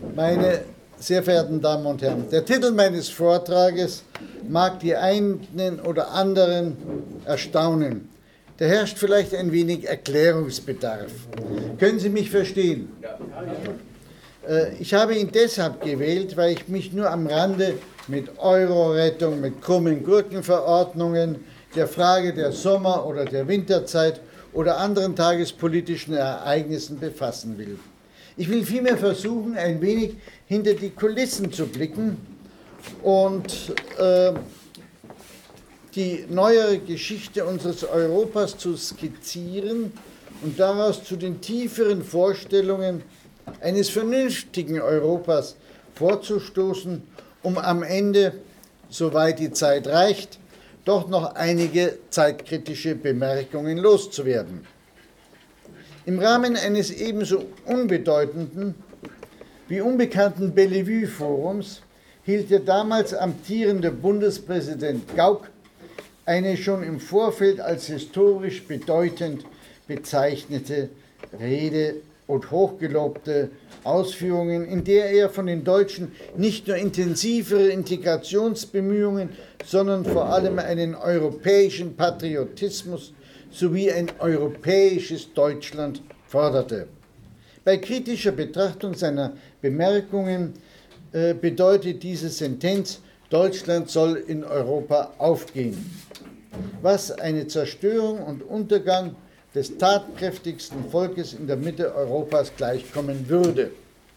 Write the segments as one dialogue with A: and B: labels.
A: Meine sehr verehrten Damen und Herren, der Titel meines Vortrages mag die einen oder anderen erstaunen. Da herrscht vielleicht ein wenig Erklärungsbedarf. Können Sie mich verstehen? Ja. Ich habe ihn deshalb gewählt, weil ich mich nur am Rande mit Euro-Rettung, mit krummen Gurkenverordnungen, der Frage der Sommer- oder der Winterzeit oder anderen tagespolitischen Ereignissen befassen will. Ich will vielmehr versuchen, ein wenig hinter die Kulissen zu blicken und die neuere Geschichte unseres Europas zu skizzieren und daraus zu den tieferen Vorstellungen eines vernünftigen Europas vorzustoßen, um am Ende, soweit die Zeit reicht, doch noch einige zeitkritische Bemerkungen loszuwerden. Im Rahmen eines ebenso unbedeutenden wie unbekannten Bellevue-Forums hielt der damals amtierende Bundespräsident Gauck eine schon im Vorfeld als historisch bedeutend bezeichnete Rede und hochgelobte Ausführungen, in der er von den Deutschen nicht nur intensivere Integrationsbemühungen, sondern vor allem einen europäischen Patriotismus sowie ein europäisches Deutschland forderte. Bei kritischer Betrachtung seiner Bemerkungen bedeutet diese Sentenz, Deutschland soll in Europa aufgehen, was eine Zerstörung und Untergang des tatkräftigsten Volkes in der Mitte Europas gleichkommen würde.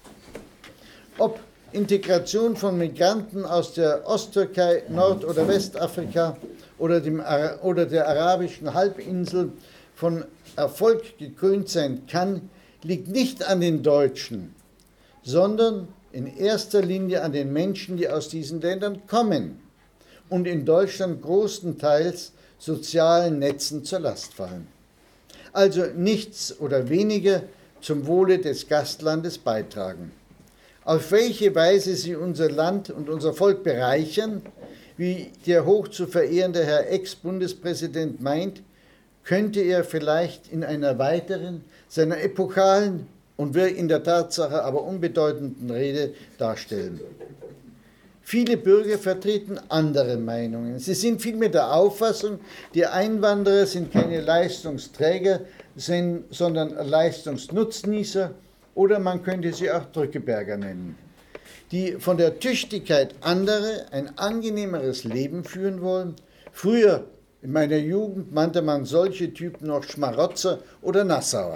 A: Ob Integration von Migranten aus der Osttürkei, Nord- oder Westafrika oder der arabischen Halbinsel von Erfolg gekrönt sein kann, liegt nicht an den Deutschen, sondern in erster Linie an den Menschen, die aus diesen Ländern kommen und in Deutschland großenteils sozialen Netzen zur Last fallen. Also nichts oder weniger zum Wohle des Gastlandes beitragen. Auf welche Weise sie unser Land und unser Volk bereichern, wie der hoch zu verehrende Herr Ex-Bundespräsident meint, könnte er vielleicht in einer weiteren, seiner epochalen und in der Tatsache aber unbedeutenden Rede darstellen. Viele Bürger vertreten andere Meinungen. Sie sind vielmehr der Auffassung, die Einwanderer sind keine Leistungsträger, sondern Leistungsnutznießer oder man könnte sie auch Drückeberger nennen, die von der Tüchtigkeit anderer ein angenehmeres Leben führen wollen. Früher, in meiner Jugend, nannte man solche Typen noch Schmarotzer oder Nassauer.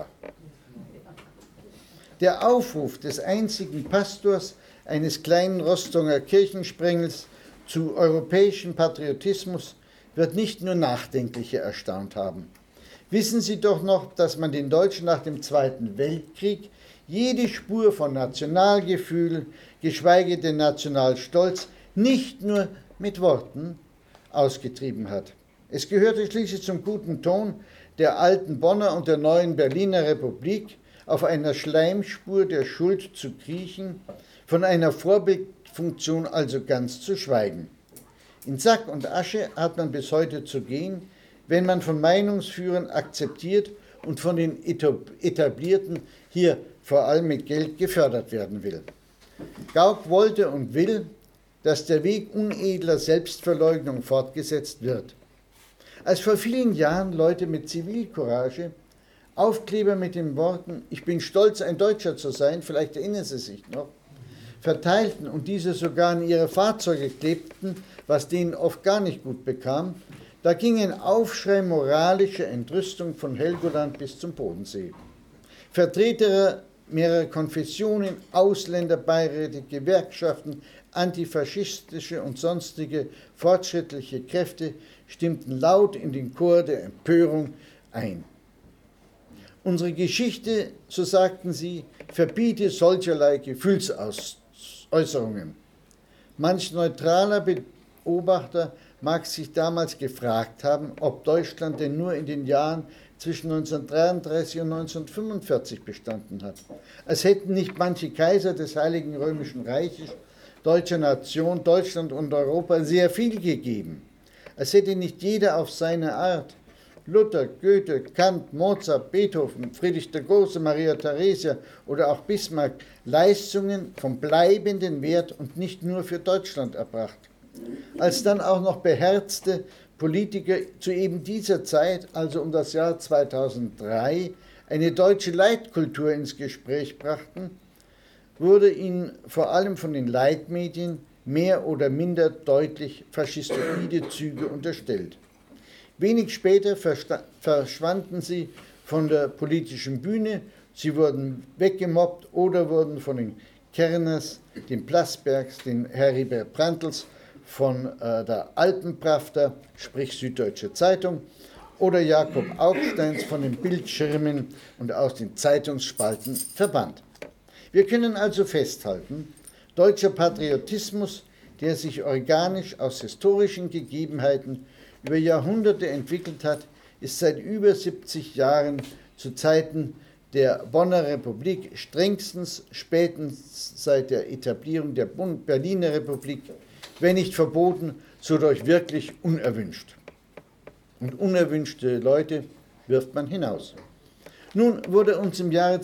A: Der Aufruf des einzigen Pastors eines kleinen Rostocker Kirchensprengels zu europäischem Patriotismus wird nicht nur Nachdenkliche erstaunt haben. Wissen Sie doch noch, dass man den Deutschen nach dem Zweiten Weltkrieg jede Spur von Nationalgefühl, geschweige denn Nationalstolz, nicht nur mit Worten ausgetrieben hat. Es gehörte schließlich zum guten Ton der alten Bonner und der neuen Berliner Republik, auf einer Schleimspur der Schuld zu kriechen, von einer Vorbildfunktion also ganz zu schweigen. In Sack und Asche hat man bis heute zu gehen, wenn man von Meinungsführern akzeptiert und von den Etablierten hier vor allem mit Geld gefördert werden will. Gauck wollte und will, dass der Weg unedler Selbstverleugnung fortgesetzt wird. Als vor vielen Jahren Leute mit Zivilcourage Aufkleber mit den Worten „Ich bin stolz, ein Deutscher zu sein“, vielleicht erinnern Sie sich noch, verteilten und diese sogar an ihre Fahrzeuge klebten, was denen oft gar nicht gut bekam, da ging ein Aufschrei moralischer Entrüstung von Helgoland bis zum Bodensee. Vertreter mehrerer Konfessionen, Ausländerbeiräte, Gewerkschaften, antifaschistische und sonstige fortschrittliche Kräfte stimmten laut in den Chor der Empörung ein. Unsere Geschichte, so sagten sie, verbiete solcherlei Gefühlsäußerungen. Manch neutraler Beobachter mag sich damals gefragt haben, ob Deutschland denn nur in den Jahren zwischen 1933 und 1945 bestanden hat. Als hätten nicht manche Kaiser des Heiligen Römischen Reiches deutscher Nation, Deutschland und Europa sehr viel gegeben. Als hätte nicht jeder auf seine Art Luther, Goethe, Kant, Mozart, Beethoven, Friedrich der Große, Maria Theresia oder auch Bismarck Leistungen von bleibendem Wert und nicht nur für Deutschland erbracht. Als dann auch noch beherzte Politiker zu eben dieser Zeit, also um das Jahr 2003, eine deutsche Leitkultur ins Gespräch brachten, wurde ihnen vor allem von den Leitmedien mehr oder minder deutlich faschistoide Züge unterstellt. Wenig später verschwanden sie von der politischen Bühne, sie wurden weggemobbt oder wurden von den Kerners, den Plasbergs, den Heribert Prantls, von der Alpenpravda, sprich Süddeutsche Zeitung, oder Jakob Augsteins von den Bildschirmen und aus den Zeitungsspalten verbannt. Wir können also festhalten, deutscher Patriotismus, der sich organisch aus historischen Gegebenheiten über Jahrhunderte entwickelt hat, ist seit über 70 Jahren zu Zeiten der Bonner Republik strengstens, spätestens seit der Etablierung der Berliner Republik, wenn nicht verboten, so doch wirklich unerwünscht. Und unerwünschte Leute wirft man hinaus. Nun wurde uns im Jahre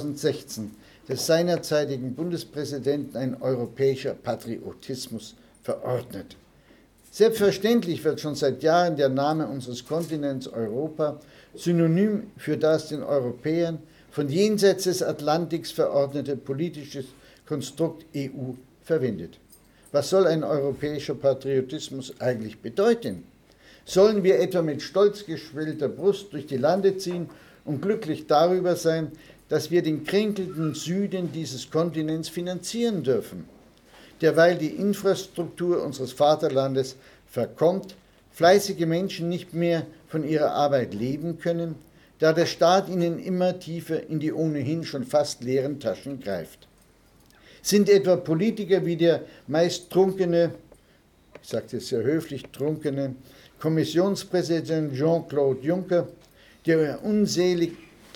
A: 2016 des seinerzeitigen Bundespräsidenten ein europäischer Patriotismus verordnet. Selbstverständlich wird schon seit Jahren der Name unseres Kontinents Europa synonym für das den Europäern von jenseits des Atlantiks verordnete politische Konstrukt EU verwendet. Was soll ein europäischer Patriotismus eigentlich bedeuten? Sollen wir etwa mit stolz geschwellter Brust durch die Lande ziehen und glücklich darüber sein, dass wir den kränkelnden Süden dieses Kontinents finanzieren dürfen? Derweil die Infrastruktur unseres Vaterlandes verkommt, fleißige Menschen nicht mehr von ihrer Arbeit leben können, da der Staat ihnen immer tiefer in die ohnehin schon fast leeren Taschen greift. Sind etwa Politiker wie der meist trunkene, ich sage es sehr höflich, trunkene Kommissionspräsident Jean-Claude Juncker, der unselige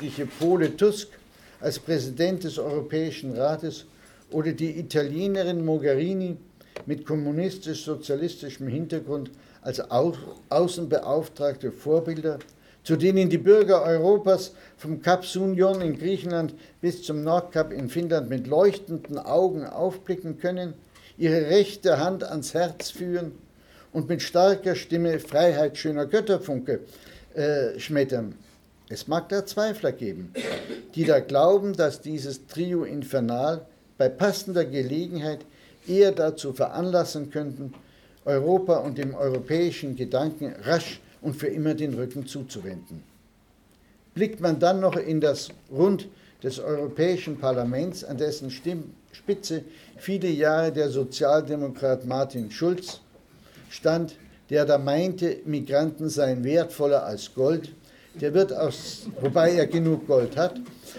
A: Pole Tusk als Präsident des Europäischen Rates oder die Italienerin Mogherini mit kommunistisch-sozialistischem Hintergrund als Außenbeauftragte Vorbilder, zu denen die Bürger Europas vom Kap Sunion in Griechenland bis zum Nordkap in Finnland mit leuchtenden Augen aufblicken können, ihre rechte Hand ans Herz führen und mit starker Stimme Freiheit schöner Götterfunke schmettern. Es mag da Zweifler geben, die da glauben, dass dieses Trio Infernal bei passender Gelegenheit eher dazu veranlassen könnten, Europa und dem europäischen Gedanken rasch und für immer den Rücken zuzuwenden. Blickt man dann noch in das Rund des Europäischen Parlaments, an dessen Spitze viele Jahre der Sozialdemokrat Martin Schulz stand, der da meinte, Migranten seien wertvoller als Gold, der wird wobei er genug Gold hat,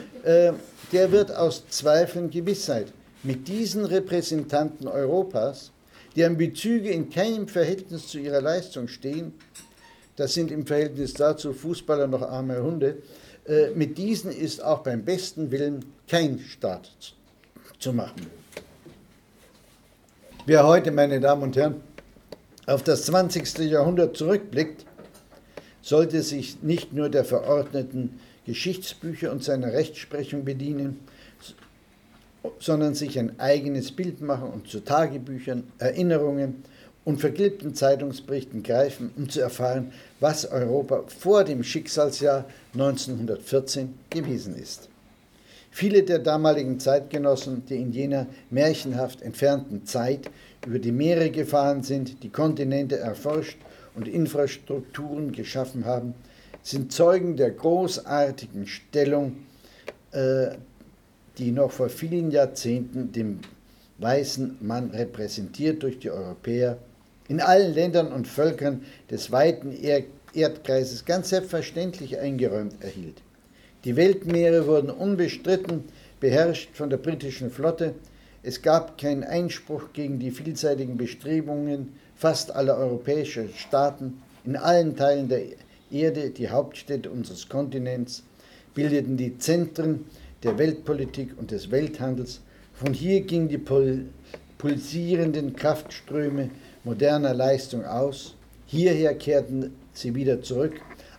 A: der wird aus Zweifeln Gewissheit. Mit diesen Repräsentanten Europas, deren Bezüge in keinem Verhältnis zu ihrer Leistung stehen, das sind im Verhältnis dazu Fußballer noch arme Hunde, mit diesen ist auch beim besten Willen kein Staat zu machen. Wer heute, meine Damen und Herren, auf das 20. Jahrhundert zurückblickt, sollte sich nicht nur der verordneten Geschichtsbücher und seiner Rechtsprechung bedienen, sondern sich ein eigenes Bild machen und zu Tagebüchern, Erinnerungen und vergilbten Zeitungsberichten greifen, um zu erfahren, was Europa vor dem Schicksalsjahr 1914 gewesen ist. Viele der damaligen Zeitgenossen, die in jener märchenhaft entfernten Zeit über die Meere gefahren sind, die Kontinente erforscht und Infrastrukturen geschaffen haben, sind Zeugen der großartigen Stellung, die noch vor vielen Jahrzehnten dem weißen Mann repräsentiert durch die Europäer in allen Ländern und Völkern des weiten Erdkreises ganz selbstverständlich eingeräumt erhielt. Die Weltmeere wurden unbestritten beherrscht von der britischen Flotte. Es gab keinen Einspruch gegen die vielseitigen Bestrebungen fast aller europäischen Staaten. In allen Teilen der Erde, die Hauptstädte unseres Kontinents, bildeten die Zentren der Weltpolitik und des Welthandels. Von hier gingen die pulsierenden Kraftströme moderner Leistung aus. Hierher kehrten sie wieder zurück.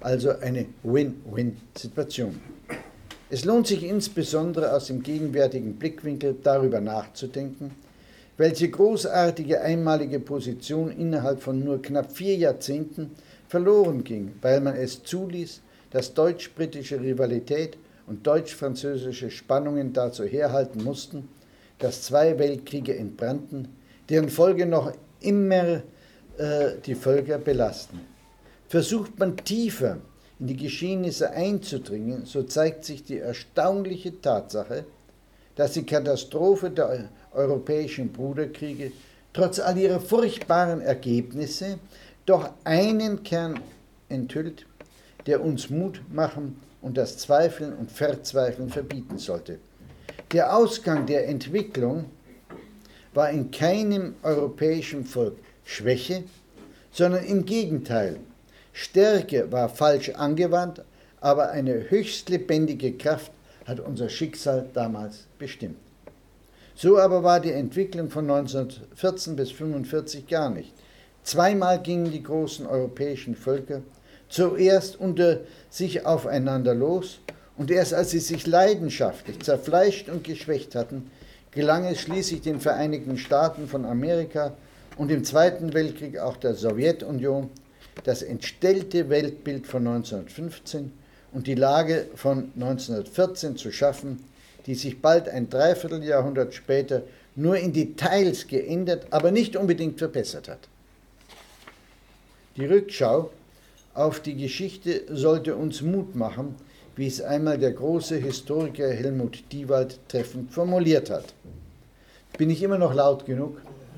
A: also eine Win-Win-Situation. Es lohnt sich insbesondere aus dem gegenwärtigen Blickwinkel darüber nachzudenken, welche großartige einmalige Position innerhalb von nur knapp 4 Jahrzehnten verloren ging, weil man es zuließ, dass deutsch-britische Rivalität und deutsch-französische Spannungen dazu herhalten mussten, dass 2 Weltkriege entbrannten, deren Folge noch immer die Völker belasten. Versucht man tiefer in die Geschehnisse einzudringen, so zeigt sich die erstaunliche Tatsache, dass die Katastrophe der europäischen Bruderkriege trotz all ihrer furchtbaren Ergebnisse doch einen Kern enthüllt, der uns Mut machen und das Zweifeln und Verzweifeln verbieten sollte. Der Ausgang der Entwicklung war in keinem europäischen Volk Schwäche, sondern im Gegenteil. Stärke war falsch angewandt, aber eine höchst lebendige Kraft hat unser Schicksal damals bestimmt. So aber war die Entwicklung von 1914 bis 1945 gar nicht. Zweimal gingen die großen europäischen Völker zuerst unter sich aufeinander los und erst als sie sich leidenschaftlich zerfleischt und geschwächt hatten, gelang es schließlich den Vereinigten Staaten von Amerika und im Zweiten Weltkrieg auch der Sowjetunion, das entstellte Weltbild von 1915 und die Lage von 1914 zu schaffen, die sich bald ein Dreivierteljahrhundert später nur in Details geändert, aber nicht unbedingt verbessert hat. Die Rückschau auf die Geschichte sollte uns Mut machen, wie es einmal der große Historiker Helmut Diewald treffend formuliert hat. Bin ich immer noch laut genug?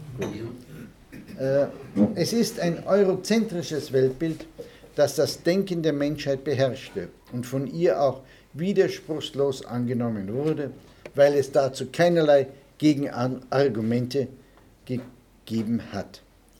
A: Es ist ein eurozentrisches Weltbild, das das Denken der Menschheit beherrschte und von ihr auch widerspruchslos angenommen wurde, weil es dazu keinerlei Gegenargumente gegeben hat.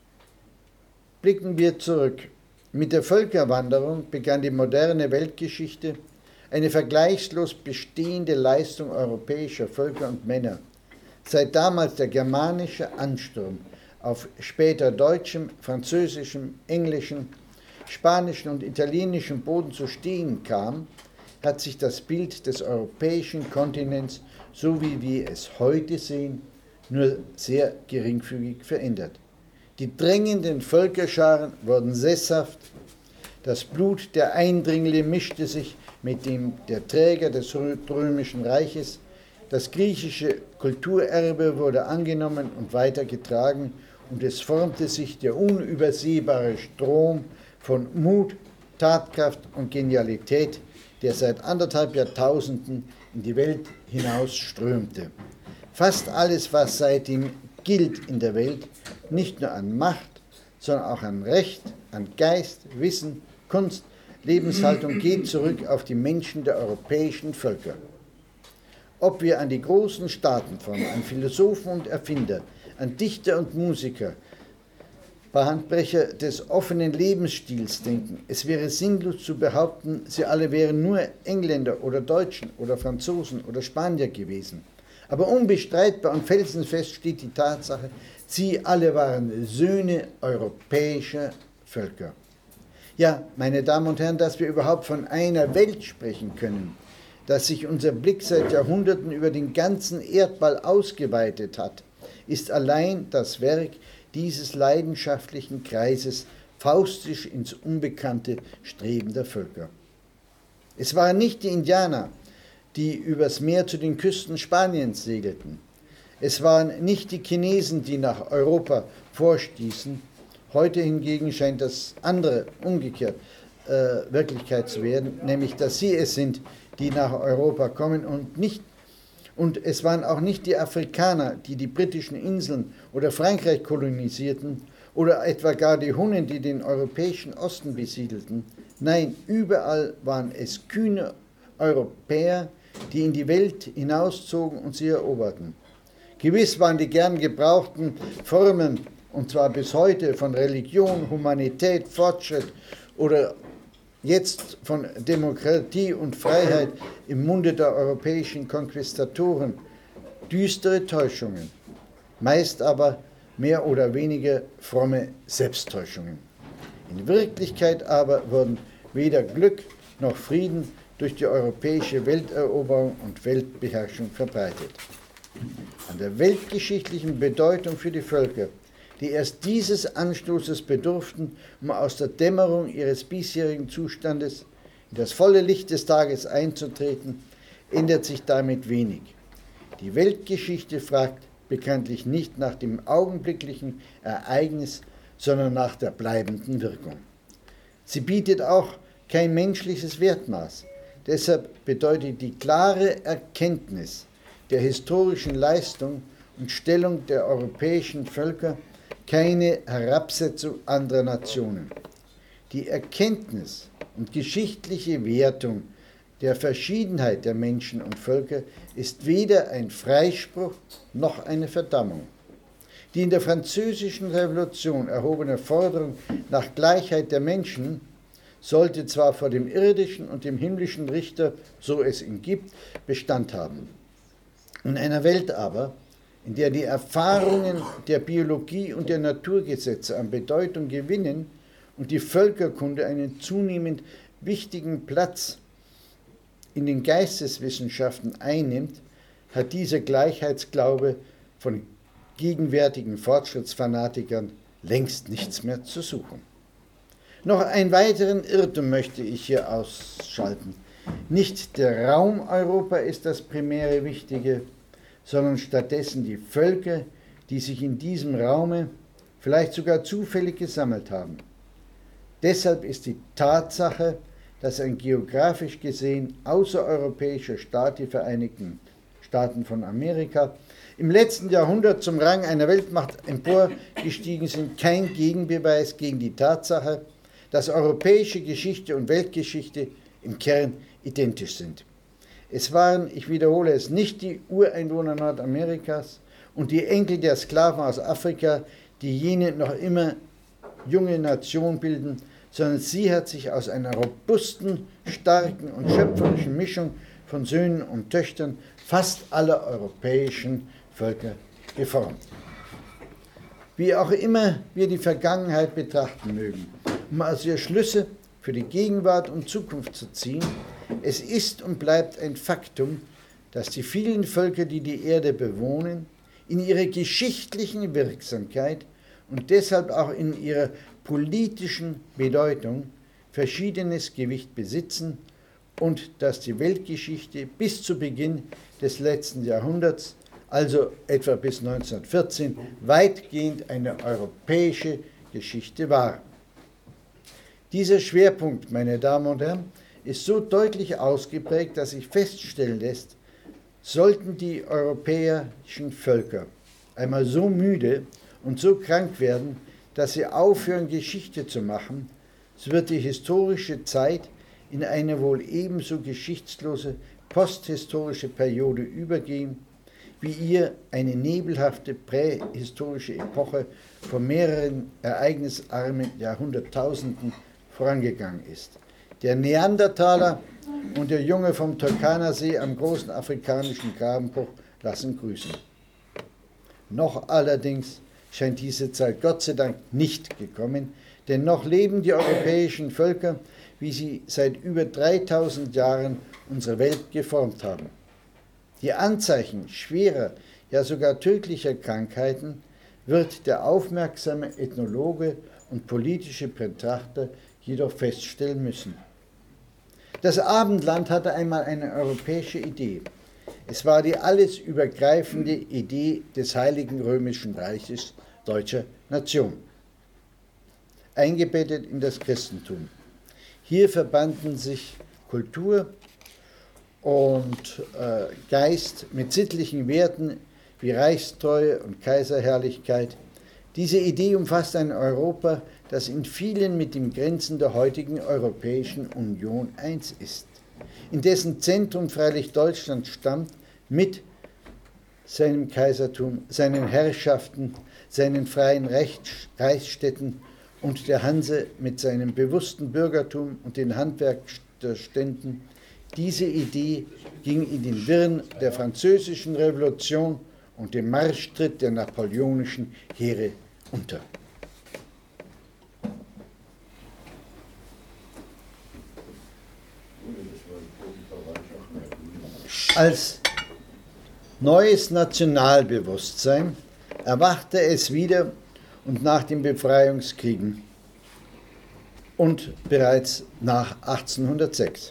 A: Blicken wir zurück. Mit der Völkerwanderung begann die moderne Weltgeschichte, eine vergleichslos bestehende Leistung europäischer Völker und Männer. Seit damals der germanische Ansturm auf später deutschem, französischem, englischem, spanischen und italienischem Boden zu stehen kam, hat sich das Bild des europäischen Kontinents, so wie wir es heute sehen, nur sehr geringfügig verändert. Die drängenden Völkerscharen wurden sesshaft, das Blut der Eindringlinge mischte sich mit dem der Träger des römischen Reiches, das griechische Kulturerbe wurde angenommen und weitergetragen und es formte sich der unübersehbare Strom von Mut, Tatkraft und Genialität, der seit 1,5 Jahrtausenden in die Welt hinausströmte. Fast alles, was seitdem gilt in der Welt, nicht nur an Macht, sondern auch an Recht, an Geist, Wissen, Kunst, Lebenshaltung, geht zurück auf die Menschen der europäischen Völker. Ob wir an die großen Staatenformen, an Philosophen und Erfinder, an Dichter und Musiker, Bahnbrecher des offenen Lebensstils denken, es wäre sinnlos zu behaupten, sie alle wären nur Engländer oder Deutschen oder Franzosen oder Spanier gewesen. Aber unbestreitbar und felsenfest steht die Tatsache, sie alle waren Söhne europäischer Völker. Ja, meine Damen und Herren, dass wir überhaupt von einer Welt sprechen können, dass sich unser Blick seit Jahrhunderten über den ganzen Erdball ausgeweitet hat, ist allein das Werk dieses leidenschaftlichen Kreises faustisch ins Unbekannte strebender Völker. Es waren nicht die Indianer, die übers Meer zu den Küsten Spaniens segelten. Es waren nicht die Chinesen, die nach Europa vorstießen. Heute hingegen scheint das andere umgekehrt Wirklichkeit zu werden, nämlich dass sie es sind, die nach Europa kommen und es waren auch nicht die Afrikaner, die die britischen Inseln oder Frankreich kolonisierten oder etwa gar die Hunnen, die den europäischen Osten besiedelten. Nein, überall waren es kühne Europäer, die in die Welt hinauszogen und sie eroberten. Gewiss waren die gern gebrauchten Formen, und zwar bis heute, von Religion, Humanität, Fortschritt oder jetzt von Demokratie und Freiheit im Munde der europäischen Konquistatoren, düstere Täuschungen, meist aber mehr oder weniger fromme Selbsttäuschungen. In Wirklichkeit aber wurden weder Glück noch Frieden durch die europäische Welteroberung und Weltbeherrschung verbreitet. An der weltgeschichtlichen Bedeutung für die Völker, die erst dieses Anstoßes bedurften, um aus der Dämmerung ihres bisherigen Zustandes in das volle Licht des Tages einzutreten, ändert sich damit wenig. Die Weltgeschichte fragt bekanntlich nicht nach dem augenblicklichen Ereignis, sondern nach der bleibenden Wirkung. Sie bietet auch kein menschliches Wertmaß. Deshalb bedeutet die klare Erkenntnis der historischen Leistung und Stellung der europäischen Völker keine Herabsetzung anderer Nationen. Die Erkenntnis und geschichtliche Wertung der Verschiedenheit der Menschen und Völker ist weder ein Freispruch noch eine Verdammung. Die in der Französischen Revolution erhobene Forderung nach Gleichheit der Menschen sollte zwar vor dem irdischen und dem himmlischen Richter, so es ihn gibt, Bestand haben. In einer Welt aber, in der die Erfahrungen der Biologie und der Naturgesetze an Bedeutung gewinnen und die Völkerkunde einen zunehmend wichtigen Platz in den Geisteswissenschaften einnimmt, hat dieser Gleichheitsglaube von gegenwärtigen Fortschrittsfanatikern längst nichts mehr zu suchen. Noch einen weiteren Irrtum möchte ich hier ausschalten. Nicht der Raum Europa ist das primäre Wichtige, sondern stattdessen die Völker, die sich in diesem Raume vielleicht sogar zufällig gesammelt haben. Deshalb ist die Tatsache, dass ein geografisch gesehen außereuropäischer Staat, die Vereinigten Staaten von Amerika, im letzten Jahrhundert zum Rang einer Weltmacht emporgestiegen sind, kein Gegenbeweis gegen die Tatsache, dass europäische Geschichte und Weltgeschichte im Kern identisch sind. Es waren, ich wiederhole es, nicht die Ureinwohner Nordamerikas und die Enkel der Sklaven aus Afrika, die jene noch immer junge Nation bilden, sondern sie hat sich aus einer robusten, starken und schöpferischen Mischung von Söhnen und Töchtern fast aller europäischen Völker geformt. Wie auch immer wir die Vergangenheit betrachten mögen, um aus ihr Schlüsse für die Gegenwart und Zukunft zu ziehen, es ist und bleibt ein Faktum, dass die vielen Völker, die die Erde bewohnen, in ihrer geschichtlichen Wirksamkeit und deshalb auch in ihrer politischen Bedeutung verschiedenes Gewicht besitzen und dass die Weltgeschichte bis zu Beginn des letzten Jahrhunderts, also etwa bis 1914, weitgehend eine europäische Geschichte war. Dieser Schwerpunkt, meine Damen und Herren, ist so deutlich ausgeprägt, dass sich feststellen lässt, sollten die europäischen Völker einmal so müde und so krank werden, dass sie aufhören, Geschichte zu machen, so wird die historische Zeit in eine wohl ebenso geschichtslose posthistorische Periode übergehen, wie ihr eine nebelhafte prähistorische Epoche vor mehreren ereignisarmen Jahrhunderttausenden vorangegangen ist. Der Neandertaler und der Junge vom Turkana-See am großen afrikanischen Grabenbruch lassen grüßen. Noch allerdings scheint diese Zeit Gott sei Dank nicht gekommen, denn noch leben die europäischen Völker, wie sie seit über 3000 Jahren unsere Welt geformt haben. Die Anzeichen schwerer, ja sogar tödlicher Krankheiten wird der aufmerksame Ethnologe und politische Betrachter jedoch feststellen müssen. Das Abendland hatte einmal eine europäische Idee. Es war die alles übergreifende Idee des Heiligen Römischen Reiches deutscher Nation, eingebettet in das Christentum. Hier verbanden sich Kultur und Geist mit sittlichen Werten wie Reichstreue und Kaiserherrlichkeit. Diese Idee umfasst ein Europa, das in vielen mit den Grenzen der heutigen Europäischen Union eins ist, in dessen Zentrum freilich Deutschland stammt, mit seinem Kaisertum, seinen Herrschaften, seinen freien Reichsstädten und der Hanse mit seinem bewussten Bürgertum und den Handwerksständen. Diese Idee ging in den Wirren der Französischen Revolution und dem Marschtritt der napoleonischen Heere unter. Als neues Nationalbewusstsein erwachte es wieder und nach den Befreiungskriegen und bereits nach 1806.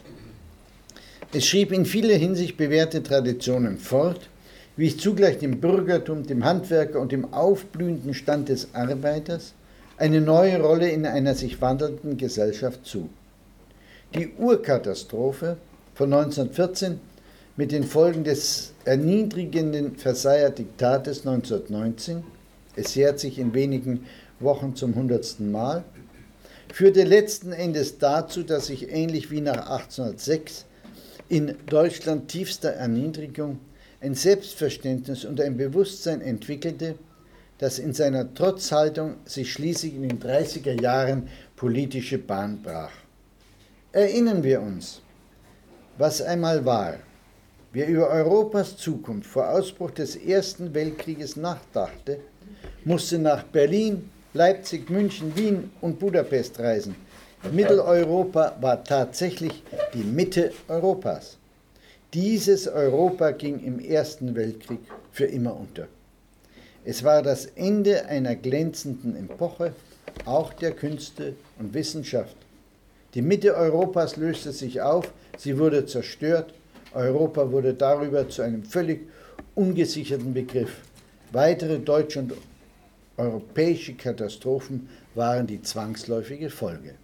A: Es schrieb in vieler Hinsicht bewährte Traditionen fort, wies zugleich dem Bürgertum, dem Handwerker und dem aufblühenden Stand des Arbeiters eine neue Rolle in einer sich wandelnden Gesellschaft zu. Die Urkatastrophe von 1914 mit den Folgen des erniedrigenden Versailler Diktates 1919, es jährt sich in wenigen Wochen zum 100. Mal, führte letzten Endes dazu, dass sich ähnlich wie nach 1806 in Deutschland tiefster Erniedrigung ein Selbstverständnis und ein Bewusstsein entwickelte, das in seiner Trotzhaltung sich schließlich in den 30er Jahren politische Bahn brach. Erinnern wir uns, was einmal war. Wer über Europas Zukunft vor Ausbruch des Ersten Weltkrieges nachdachte, musste nach Berlin, Leipzig, München, Wien und Budapest reisen. Mitteleuropa war tatsächlich die Mitte Europas. Dieses Europa ging im Ersten Weltkrieg für immer unter. Es war das Ende einer glänzenden Epoche, auch der Künste und Wissenschaft. Die Mitte Europas löste sich auf, sie wurde zerstört, Europa wurde darüber zu einem völlig ungesicherten Begriff. Weitere deutsche und europäische Katastrophen waren die zwangsläufige Folge.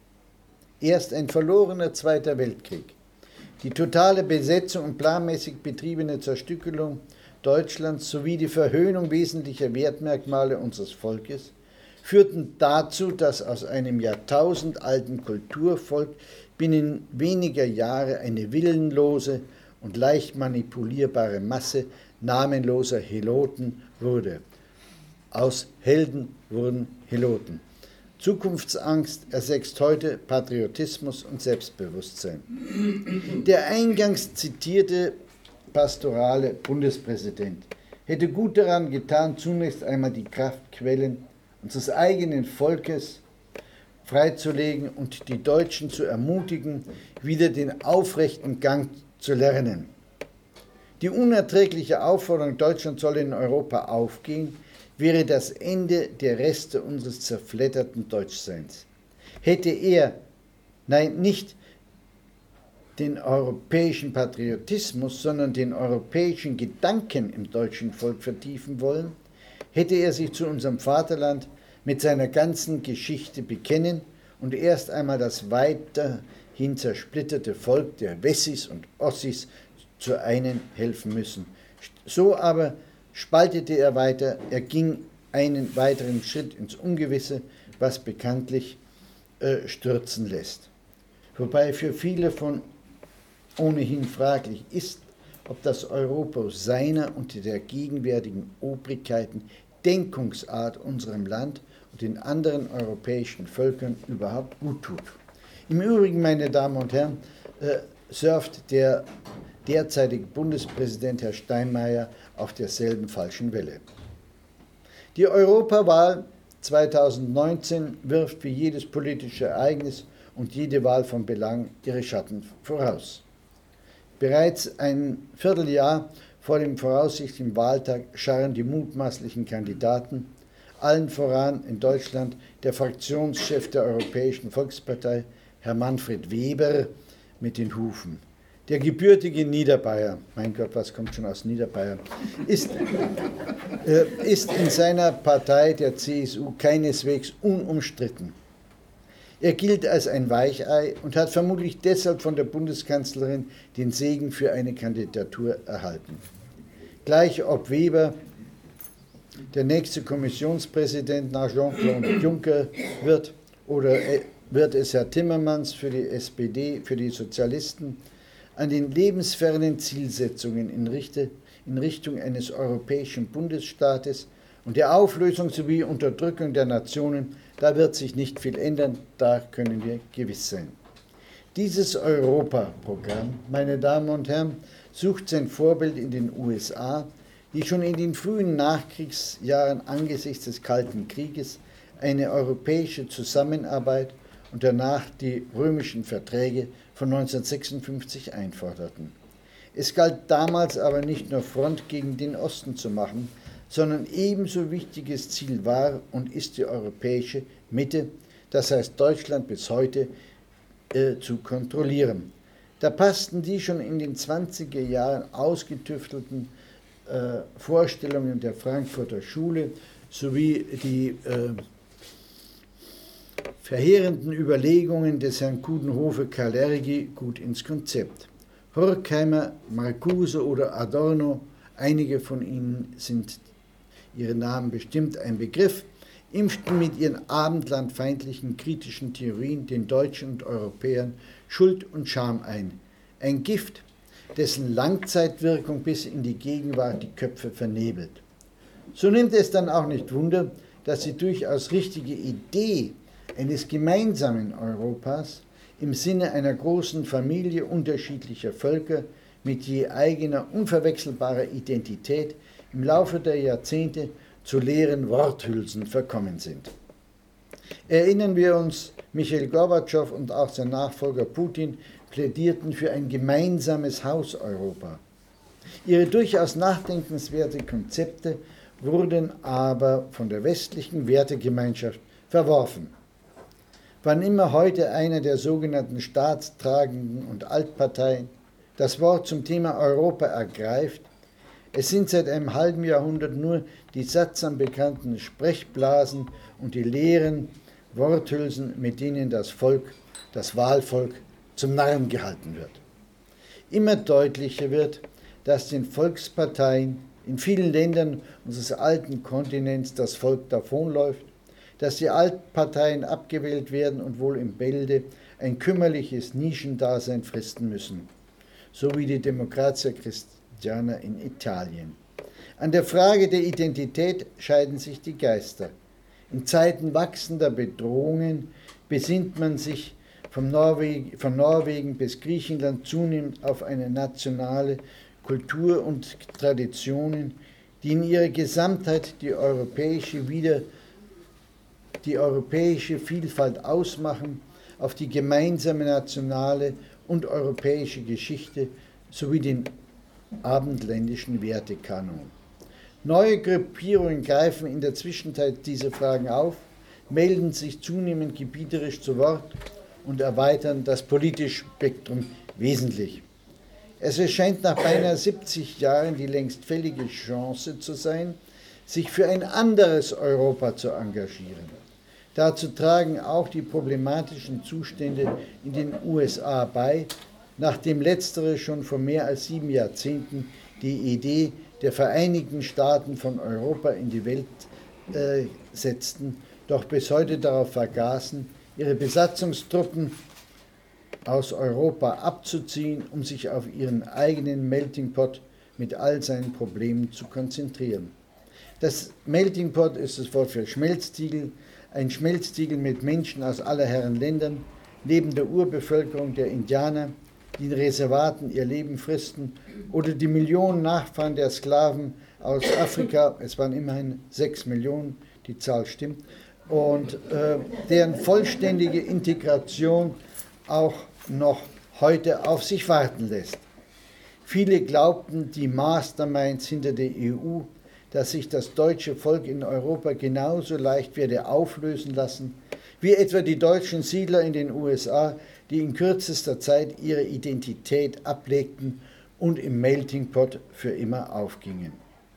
A: Erst ein verlorener Zweiter Weltkrieg, die totale Besetzung und planmäßig betriebene Zerstückelung Deutschlands sowie die Verhöhnung wesentlicher Wertmerkmale unseres Volkes führten dazu, dass aus einem jahrtausendalten Kulturvolk binnen weniger Jahre eine willenlose und leicht manipulierbare Masse namenloser Heloten wurde. Aus Helden wurden Heloten. Zukunftsangst ersetzt heute Patriotismus und Selbstbewusstsein. Der eingangs zitierte pastorale Bundespräsident hätte gut daran getan, zunächst einmal die Kraftquellen unseres eigenen Volkes freizulegen und die Deutschen zu ermutigen, wieder den aufrechten Gang zu lernen. Die unerträgliche Aufforderung, Deutschland solle in Europa aufgehen, wäre das Ende der Reste unseres zerfledderten Deutschseins. Hätte er, nein, nicht den europäischen Patriotismus, sondern den europäischen Gedanken im deutschen Volk vertiefen wollen, hätte er sich zu unserem Vaterland mit seiner ganzen Geschichte bekennen und erst einmal das weiterhin zersplitterte Volk der Wessis und Ossis zu einen helfen müssen. So aber spaltete er weiter, er ging einen weiteren Schritt ins Ungewisse, was bekanntlich stürzen lässt. Wobei für viele von ohnehin fraglich ist, ob das Europa seiner und der gegenwärtigen Obrigkeiten Denkungsart unserem Land und den anderen europäischen Völkern überhaupt gut tut. Im Übrigen, meine Damen und Herren, surft der derzeitige Bundespräsident Herr Steinmeier auf derselben falschen Welle. Die Europawahl 2019 wirft wie jedes politische Ereignis und jede Wahl von Belang ihre Schatten voraus. Bereits ein Vierteljahr vor dem voraussichtlichen Wahltag scharren die mutmaßlichen Kandidaten, allen voran in Deutschland der Fraktionschef der Europäischen Volkspartei, Herr Manfred Weber, mit den Hufen. Der gebürtige Niederbayer, mein Gott, was kommt schon aus Niederbayern, ist in seiner Partei, der CSU, keineswegs unumstritten. Er gilt als ein Weichei und hat vermutlich deshalb von der Bundeskanzlerin den Segen für eine Kandidatur erhalten. Gleich ob Weber der nächste Kommissionspräsident nach Jean-Claude Juncker wird oder wird es Herr Timmermans für die SPD, für die Sozialisten, an den lebensfernen Zielsetzungen in Richtung eines europäischen Bundesstaates und der Auflösung sowie Unterdrückung der Nationen, da wird sich nicht viel ändern, da können wir gewiss sein. Dieses Europaprogramm, meine Damen und Herren, sucht sein Vorbild in den USA, die schon in den frühen Nachkriegsjahren angesichts des Kalten Krieges eine europäische Zusammenarbeit und danach die römischen Verträge von 1956 einforderten. Es galt damals aber nicht nur Front gegen den Osten zu machen, sondern ebenso wichtiges Ziel war und ist die europäische Mitte, das heißt Deutschland bis heute, zu kontrollieren. Da passten die schon in den 20er Jahren ausgetüftelten Vorstellungen der Frankfurter Schule sowie die verheerenden Überlegungen des Herrn Coudenhove-Kalergi gut ins Konzept. Horkheimer, Marcuse oder Adorno, einige von ihnen sind ihre Namen bestimmt ein Begriff, impften mit ihren abendlandfeindlichen kritischen Theorien den Deutschen und Europäern Schuld und Scham ein. Ein Gift, dessen Langzeitwirkung bis in die Gegenwart die Köpfe vernebelt. So nimmt es dann auch nicht Wunder, dass die durchaus richtige Idee eines gemeinsamen Europas im Sinne einer großen Familie unterschiedlicher Völker mit je eigener, unverwechselbarer Identität im Laufe der Jahrzehnte zu leeren Worthülsen verkommen sind. Erinnern wir uns, Michail Gorbatschow und auch sein Nachfolger Putin plädierten für ein gemeinsames Haus Europa. Ihre durchaus nachdenkenswerten Konzepte wurden aber von der westlichen Wertegemeinschaft verworfen. Wann immer heute einer der sogenannten staatstragenden und Altparteien das Wort zum Thema Europa ergreift, es sind seit einem halben Jahrhundert nur die sattsam bekannten Sprechblasen und die leeren Worthülsen, mit denen das Volk, das Wahlvolk, zum Narren gehalten wird. Immer deutlicher wird, dass den Volksparteien in vielen Ländern unseres alten Kontinents das Volk davonläuft, dass die Altparteien abgewählt werden und wohl im Bälde ein kümmerliches Nischendasein fristen müssen, so wie die Democrazia Cristiana in Italien. An der Frage der Identität scheiden sich die Geister. In Zeiten wachsender Bedrohungen besinnt man sich von Norwegen bis Griechenland zunehmend auf eine nationale Kultur und Traditionen, die in ihrer Gesamtheit die europäische Vielfalt ausmachen, auf die gemeinsame nationale und europäische Geschichte sowie den abendländischen Wertekanon. Neue Gruppierungen greifen in der Zwischenzeit diese Fragen auf, melden sich zunehmend gebieterisch zu Wort und erweitern das politische Spektrum wesentlich. Es erscheint nach beinahe 70 Jahren die längst fällige Chance zu sein, sich für ein anderes Europa zu engagieren. Dazu tragen auch die problematischen Zustände in den USA bei, nachdem letztere schon vor mehr als 7 Jahrzehnten die Idee der Vereinigten Staaten von Europa in die Welt setzten, doch bis heute darauf vergaßen, ihre Besatzungstruppen aus Europa abzuziehen, um sich auf ihren eigenen Melting Pot mit all seinen Problemen zu konzentrieren. Das Melting Pot ist das Wort für Schmelztiegel, ein Schmelztiegel mit Menschen aus aller Herren Ländern, neben der Urbevölkerung der Indianer, die in Reservaten ihr Leben fristen, oder die Millionen Nachfahren der Sklaven aus Afrika, es waren immerhin 6 Millionen, die Zahl stimmt, und deren vollständige Integration auch noch heute auf sich warten lässt. Viele glaubten, die Masterminds hinter der EU, dass sich das deutsche Volk in Europa genauso leicht werde auflösen lassen, wie etwa die deutschen Siedler in den USA, die in kürzester Zeit ihre Identität ablegten und im Melting Pot für immer aufgingen.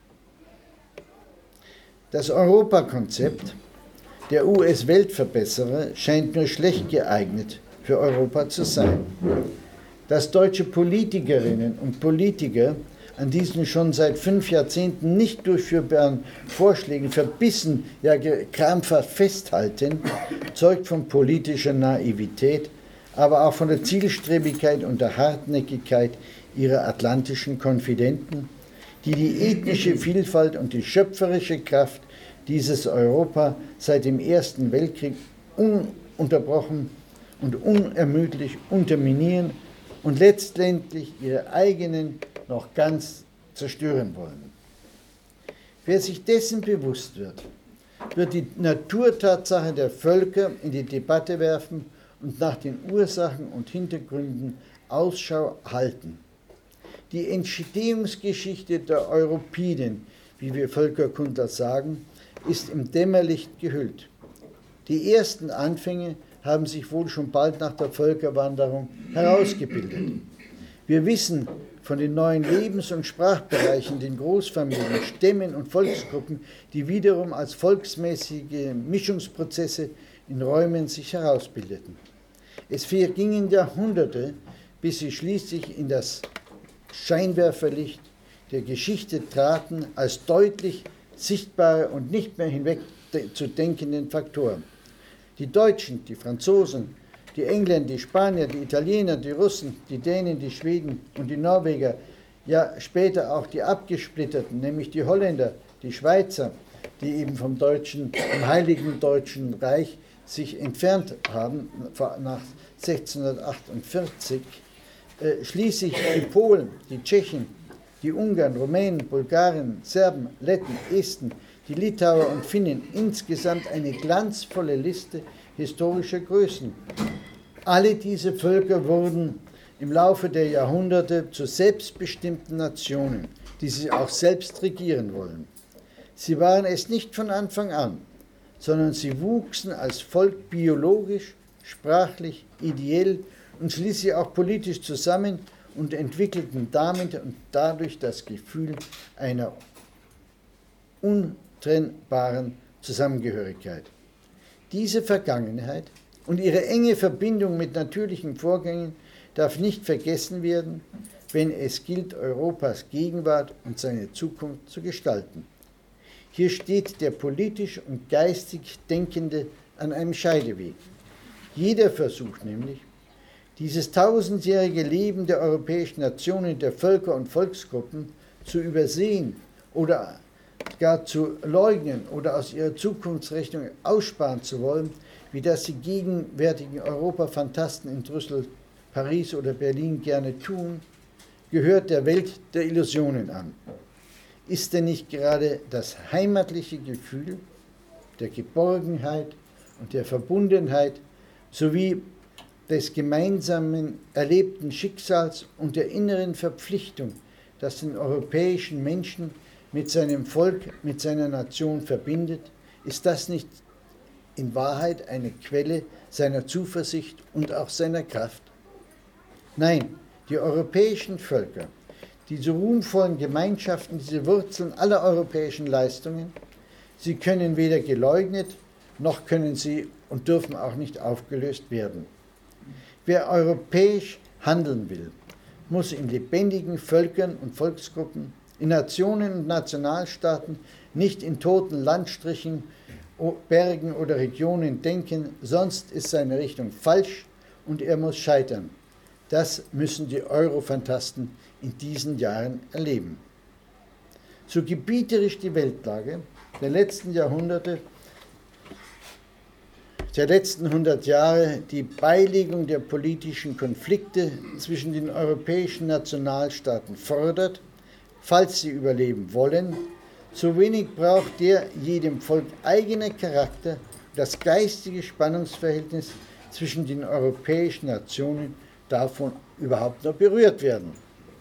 A: Das Europakonzept der US-Weltverbesserer scheint nur schlecht geeignet für Europa zu sein. Dass deutsche Politikerinnen und Politiker an diesen schon seit 5 Jahrzehnten nicht durchführbaren Vorschlägen verbissen, ja krampfhaft festhalten, zeugt von politischer Naivität, aber auch von der Zielstrebigkeit und der Hartnäckigkeit ihrer atlantischen Konfidenten, die die ethnische Vielfalt und die schöpferische Kraft dieses Europa seit dem Ersten Weltkrieg ununterbrochen und unermüdlich unterminieren und letztendlich ihre eigenen noch ganz zerstören wollen. Wer sich dessen bewusst wird, wird die Naturtatsache der Völker in die Debatte werfen und nach den Ursachen und Hintergründen Ausschau halten. Die Entstehungsgeschichte der Europiden, wie wir Völkerkundler sagen, ist im Dämmerlicht gehüllt. Die ersten Anfänge haben sich wohl schon bald nach der Völkerwanderung herausgebildet. Wir wissen von den neuen Lebens- und Sprachbereichen, den Großfamilien, Stämmen und Volksgruppen, die wiederum als volksmäßige Mischungsprozesse in Räumen sich herausbildeten. Es vergingen Jahrhunderte, bis sie schließlich in das Scheinwerferlicht der Geschichte traten als deutlich sichtbare und nicht mehr hinweg zu denkenden Faktoren. Die Deutschen, die Franzosen, die Engländer, die Spanier, die Italiener, die Russen, die Dänen, die Schweden und die Norweger, ja später auch die Abgesplitterten, nämlich die Holländer, die Schweizer, die eben vom Heiligen Deutschen Reich sich entfernt haben nach 1648, schließlich die Polen, die Tschechen, die Ungarn, Rumänen, Bulgaren, Serben, Letten, Esten, die Litauer und Finnen, insgesamt eine glanzvolle Liste historischer Größen. Alle diese Völker wurden im Laufe der Jahrhunderte zu selbstbestimmten Nationen, die sie auch selbst regieren wollen. Sie waren es nicht von Anfang an, sondern sie wuchsen als Volk biologisch, sprachlich, ideell und schließlich auch politisch zusammen und entwickelten damit und dadurch das Gefühl einer untrennbaren Zusammengehörigkeit. Diese Vergangenheit und ihre enge Verbindung mit natürlichen Vorgängen darf nicht vergessen werden, wenn es gilt, Europas Gegenwart und seine Zukunft zu gestalten. Hier steht der politisch und geistig Denkende an einem Scheideweg. Jeder Versuch nämlich, dieses tausendjährige Leben der europäischen Nationen, der Völker und Volksgruppen zu übersehen oder gar zu leugnen oder aus ihrer Zukunftsrechnung aussparen zu wollen, wie das die gegenwärtigen Europafantasten in Brüssel, Paris oder Berlin gerne tun, gehört der Welt der Illusionen an. Ist denn nicht gerade das heimatliche Gefühl der Geborgenheit und der Verbundenheit sowie des gemeinsamen erlebten Schicksals und der inneren Verpflichtung, das den europäischen Menschen mit seinem Volk, mit seiner Nation verbindet, ist das nicht in Wahrheit eine Quelle seiner Zuversicht und auch seiner Kraft? Nein, die europäischen Völker, diese ruhmvollen Gemeinschaften, diese Wurzeln aller europäischen Leistungen, sie können weder geleugnet, noch können sie und dürfen auch nicht aufgelöst werden. Wer europäisch handeln will, muss in lebendigen Völkern und Volksgruppen, in Nationen und Nationalstaaten, nicht in toten Landstrichen, Bergen oder Regionen denken, sonst ist seine Richtung falsch und er muss scheitern. Das müssen die Eurofantasten in diesen Jahren erleben. So gebieterisch die Weltlage der letzten Jahrhunderte, der letzten 100 Jahre die Beilegung der politischen Konflikte zwischen den europäischen Nationalstaaten fordert, falls sie überleben wollen, so wenig braucht der jedem Volk eigene Charakter, das geistige Spannungsverhältnis zwischen den europäischen Nationen davon überhaupt noch berührt werden.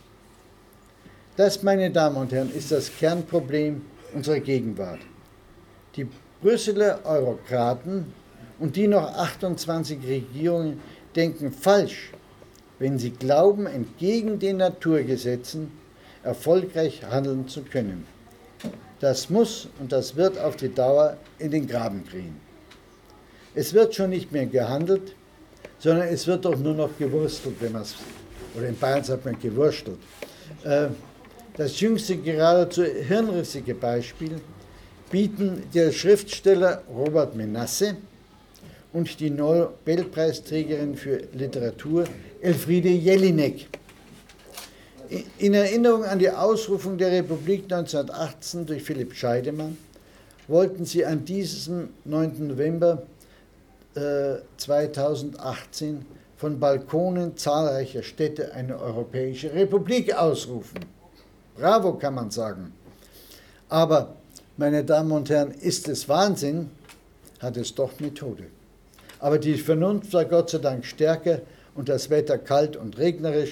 A: Das, meine Damen und Herren, ist das Kernproblem unserer Gegenwart. Die Brüsseler Eurokraten und die noch 28 Regierungen denken falsch, wenn sie glauben, entgegen den Naturgesetzen erfolgreich handeln zu können. Das muss und das wird auf die Dauer in den Graben gehen. Es wird schon nicht mehr gehandelt, sondern es wird doch nur noch gewurstelt, oder in Bayern sagt man gewurstelt. Das jüngste, geradezu hirnrissige Beispiel bieten der Schriftsteller Robert Menasse und die Nobelpreisträgerin für Literatur Elfriede Jelinek. In Erinnerung an die Ausrufung der Republik 1918 durch Philipp Scheidemann wollten sie an diesem 9. November 2018 von Balkonen zahlreicher Städte eine europäische Republik ausrufen. Bravo, kann man sagen. Aber, meine Damen und Herren, ist es Wahnsinn, hat es doch Methode. Aber die Vernunft war Gott sei Dank stärker und das Wetter kalt und regnerisch,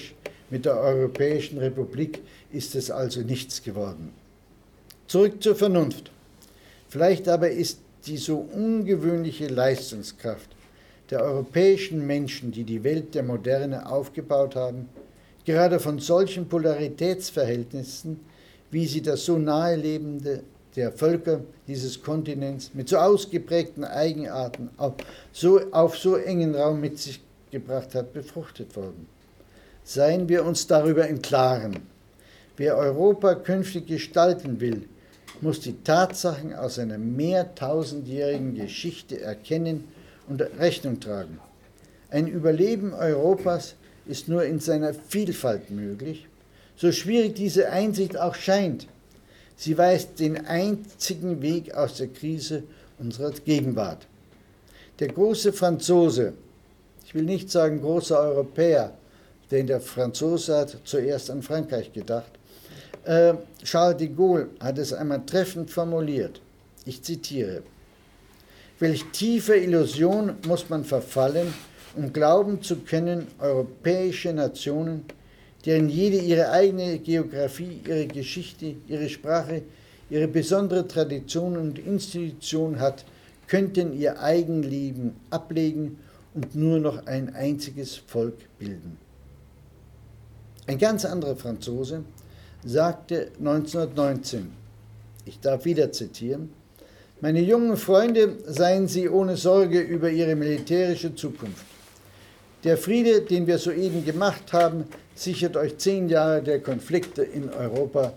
A: Mit der Europäischen Republik ist es also nichts geworden. Zurück zur Vernunft. Vielleicht aber ist die so ungewöhnliche Leistungskraft der europäischen Menschen, die die Welt der Moderne aufgebaut haben, gerade von solchen Polaritätsverhältnissen, wie sie das so nahelebende der Völker dieses Kontinents mit so ausgeprägten Eigenarten auf so engen Raum mit sich gebracht hat, befruchtet worden. Seien wir uns darüber im Klaren. Wer Europa künftig gestalten will, muss die Tatsachen aus einer mehrtausendjährigen Geschichte erkennen und Rechnung tragen. Ein Überleben Europas ist nur in seiner Vielfalt möglich, so schwierig diese Einsicht auch scheint. Sie weist den einzigen Weg aus der Krise unserer Gegenwart. Der große Franzose, ich will nicht sagen großer Europäer, denn der Franzose hat zuerst an Frankreich gedacht, Charles de Gaulle hat es einmal treffend formuliert. Ich zitiere: Welch tiefe Illusion muss man verfallen, um glauben zu können, europäische Nationen, deren jede ihre eigene Geografie, ihre Geschichte, ihre Sprache, ihre besondere Tradition und Institution hat, könnten ihr Eigenleben ablegen und nur noch ein einziges Volk bilden. Ein ganz anderer Franzose sagte 1919, ich darf wieder zitieren: Meine jungen Freunde, seien Sie ohne Sorge über Ihre militärische Zukunft. Der Friede, den wir soeben gemacht haben, sichert euch 10 Jahre der Konflikte in Europa.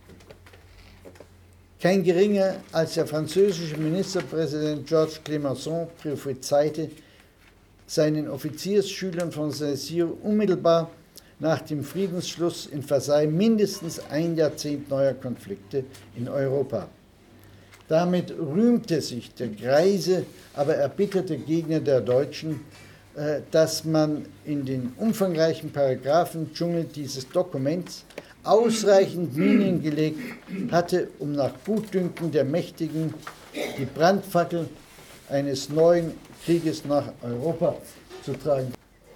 A: Kein geringer als der französische Ministerpräsident Georges Clemenceau prophezeite seinen Offiziersschülern von Saint-Cyr unmittelbar nach dem Friedensschluss in Versailles mindestens ein Jahrzehnt neuer Konflikte in Europa. Damit rühmte sich der greise, aber erbitterte Gegner der Deutschen, dass man in den umfangreichen Paragraphendschungel dieses Dokuments ausreichend Minen gelegt hatte, um nach Gutdünken der Mächtigen die Brandfackel eines neuen Krieges nach Europa zu tragen.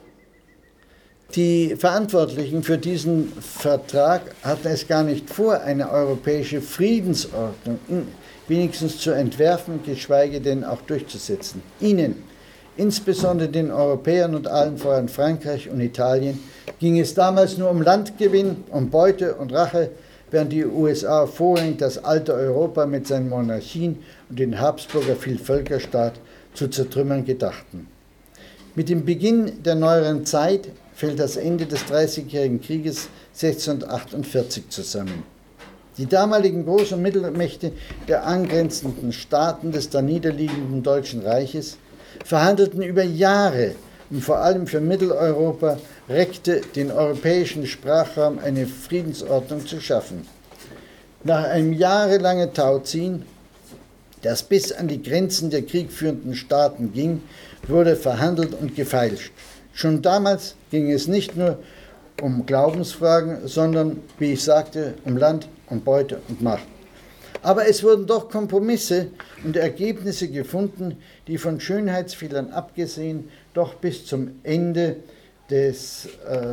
A: Die Verantwortlichen für diesen Vertrag hatten es gar nicht vor, eine europäische Friedensordnung wenigstens zu entwerfen, geschweige denn auch durchzusetzen. Ihnen, insbesondere den Europäern und allen voran Frankreich und Italien, ging es damals nur um Landgewinn, um Beute und Rache, während die USA vorrangig das alte Europa mit seinen Monarchien und den Habsburger Vielvölkerstaat zu zertrümmern gedachten. Mit dem Beginn der neueren Zeit fällt das Ende des Dreißigjährigen Krieges 1648 zusammen. Die damaligen Groß- und Mittelmächte der angrenzenden Staaten des da niederliegenden Deutschen Reiches verhandelten über Jahre, um vor allem für Mitteleuropa reckte den europäischen Sprachraum eine Friedensordnung zu schaffen. Nach einem jahrelangen Tauziehen, das bis an die Grenzen der kriegführenden Staaten ging, wurde verhandelt und gefeilscht. Schon damals ging es nicht nur um Glaubensfragen, sondern, wie ich sagte, um Land, um Beute und Macht. Aber es wurden doch Kompromisse und Ergebnisse gefunden, die von Schönheitsfehlern abgesehen doch bis zum Ende des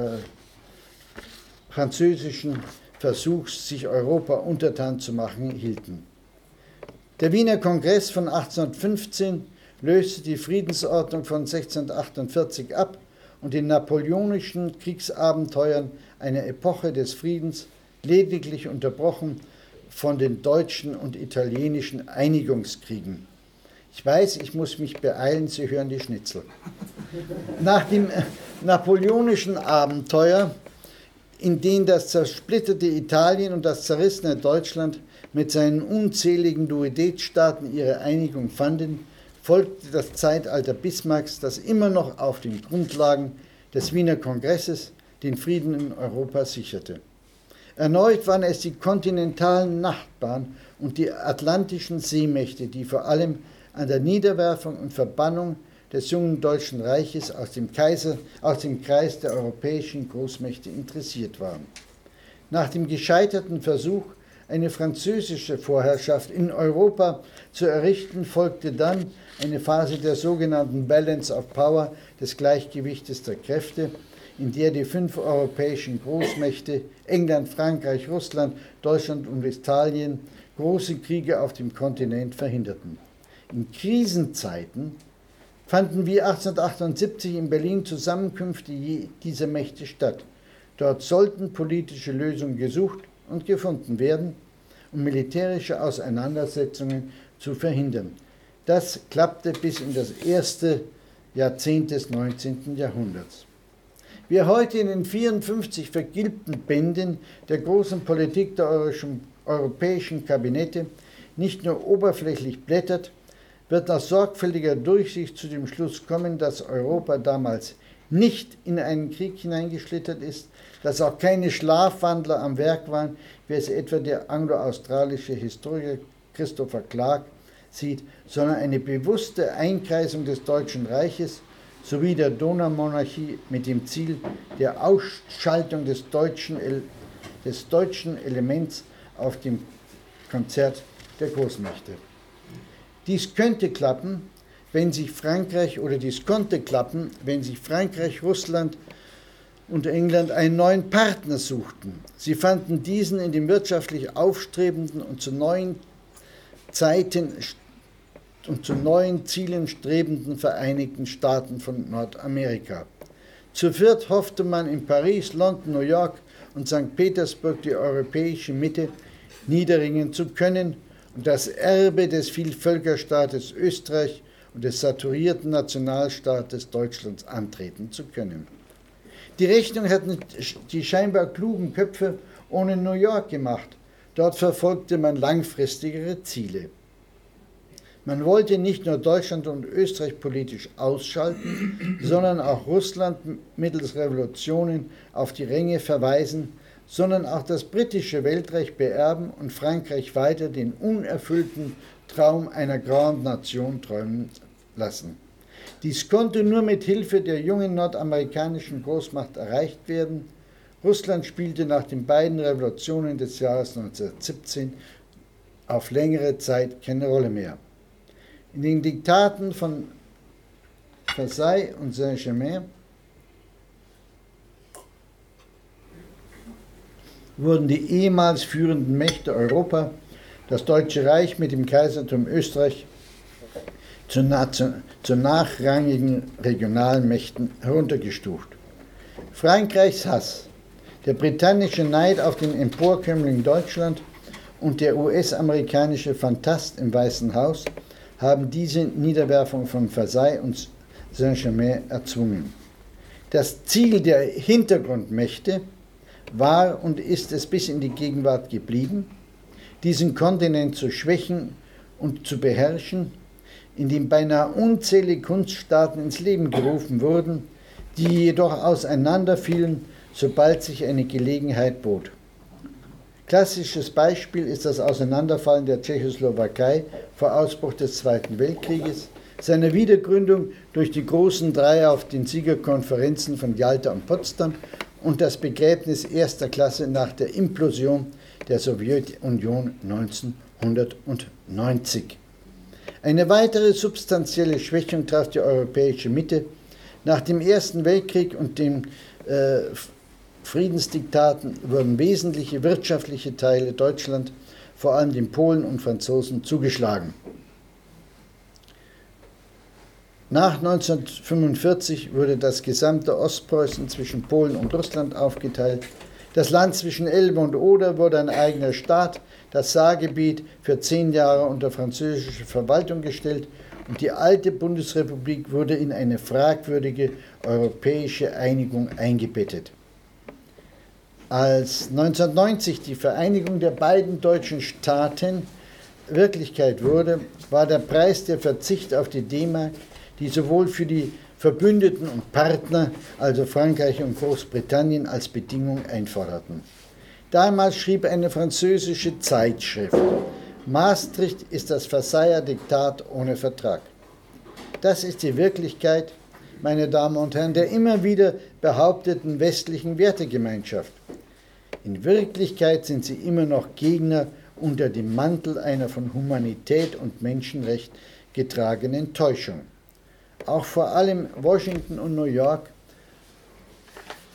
A: französischen Versuchs, sich Europa untertan zu machen, hielten. Der Wiener Kongress von 1815 löste die Friedensordnung von 1648 ab und den napoleonischen Kriegsabenteuern einer Epoche des Friedens, lediglich unterbrochen von den deutschen und italienischen Einigungskriegen. Ich weiß, ich muss mich beeilen, Sie hören die Schnitzel. Nach dem napoleonischen Abenteuer, in dem das zersplitterte Italien und das zerrissene Deutschland mit seinen unzähligen Duodetstaaten ihre Einigung fanden, folgte das Zeitalter Bismarcks, das immer noch auf den Grundlagen des Wiener Kongresses den Frieden in Europa sicherte. Erneut waren es die kontinentalen Nachbarn und die atlantischen Seemächte, die vor allem an der Niederwerfung und Verbannung des jungen Deutschen Reiches aus dem Kreis der europäischen Großmächte interessiert waren. Nach dem gescheiterten Versuch, eine französische Vorherrschaft in Europa zu errichten, folgte dann eine Phase der sogenannten Balance of Power, des Gleichgewichtes der Kräfte, in der die 5 europäischen Großmächte, England, Frankreich, Russland, Deutschland und Italien, große Kriege auf dem Kontinent verhinderten. In Krisenzeiten fanden wie 1878 in Berlin Zusammenkünfte dieser Mächte statt. Dort sollten politische Lösungen gesucht und gefunden werden, um militärische Auseinandersetzungen zu verhindern. Das klappte bis in das erste Jahrzehnt des 19. Jahrhunderts. Wer heute in den 54 vergilbten Bänden der großen Politik der europäischen Kabinette nicht nur oberflächlich blättert, wird nach sorgfältiger Durchsicht zu dem Schluss kommen, dass Europa damals nicht in einen Krieg hineingeschlittert ist, dass auch keine Schlafwandler am Werk waren, wie es etwa der anglo-australische Historiker Christopher Clark sieht, sondern eine bewusste Einkreisung des Deutschen Reiches sowie der Donaumonarchie mit dem Ziel der Ausschaltung des deutschen Elements auf dem Konzert der Großmächte. Dies könnte klappen, wenn sich Frankreich, oder dies konnte klappen, wenn sich Frankreich, Russland und England einen neuen Partner suchten. Sie fanden diesen in den wirtschaftlich aufstrebenden und zu neuen Zeiten und zu neuen Zielen strebenden Vereinigten Staaten von Nordamerika. Zu viert hoffte man in Paris, London, New York und St. Petersburg die europäische Mitte niederringen zu können und das Erbe des Vielvölkerstaates Österreich und des saturierten Nationalstaates Deutschlands antreten zu können. Die Rechnung hatten die scheinbar klugen Köpfe ohne New York gemacht. Dort verfolgte man langfristigere Ziele. Man wollte nicht nur Deutschland und Österreich politisch ausschalten, sondern auch Russland mittels Revolutionen auf die Ränge verweisen, sondern auch das britische Weltreich beerben und Frankreich weiter den unerfüllten Traum einer Grande Nation träumen lassen. Dies konnte nur mit Hilfe der jungen nordamerikanischen Großmacht erreicht werden. Russland spielte nach den beiden Revolutionen des Jahres 1917 auf längere Zeit keine Rolle mehr. In den Diktaten von Versailles und Saint-Germain wurden die ehemals führenden Mächte Europa, das Deutsche Reich mit dem Kaisertum Österreich, zu nachrangigen regionalen Mächten heruntergestuft. Frankreichs Hass, der britannische Neid auf den Emporkömmling Deutschland und der US-amerikanische Phantast im Weißen Haus haben diese Niederwerfung von Versailles und Saint-Germain erzwungen. Das Ziel der Hintergrundmächte war und ist es bis in die Gegenwart geblieben, diesen Kontinent zu schwächen und zu beherrschen, in dem beinahe unzählige Kunststaaten ins Leben gerufen wurden, die jedoch auseinanderfielen, sobald sich eine Gelegenheit bot. Klassisches Beispiel ist das Auseinanderfallen der Tschechoslowakei vor Ausbruch des Zweiten Weltkrieges, seiner Wiedergründung durch die großen Dreier auf den Siegerkonferenzen von Jalta und Potsdam und das Begräbnis erster Klasse nach der Implosion der Sowjetunion 1990. Eine weitere substanzielle Schwächung traf die europäische Mitte. Nach dem Ersten Weltkrieg und den Friedensdiktaten wurden wesentliche wirtschaftliche Teile Deutschland, vor allem den Polen und Franzosen, zugeschlagen. Nach 1945 wurde das gesamte Ostpreußen zwischen Polen und Russland aufgeteilt. Das Land zwischen Elbe und Oder wurde ein eigener Staat, das Saargebiet für 10 Jahre unter französische Verwaltung gestellt und die alte Bundesrepublik wurde in eine fragwürdige europäische Einigung eingebettet. Als 1990 die Vereinigung der beiden deutschen Staaten Wirklichkeit wurde, war der Preis der Verzicht auf die D-Mark, die sowohl für die Verbündeten und Partner, also Frankreich und Großbritannien, als Bedingung einforderten. Damals schrieb eine französische Zeitschrift: Maastricht ist das Versailler Diktat ohne Vertrag. Das ist die Wirklichkeit, meine Damen und Herren, der immer wieder behaupteten westlichen Wertegemeinschaft. In Wirklichkeit sind sie immer noch Gegner unter dem Mantel einer von Humanität und Menschenrecht getragenen Täuschung. Auch vor allem Washington und New York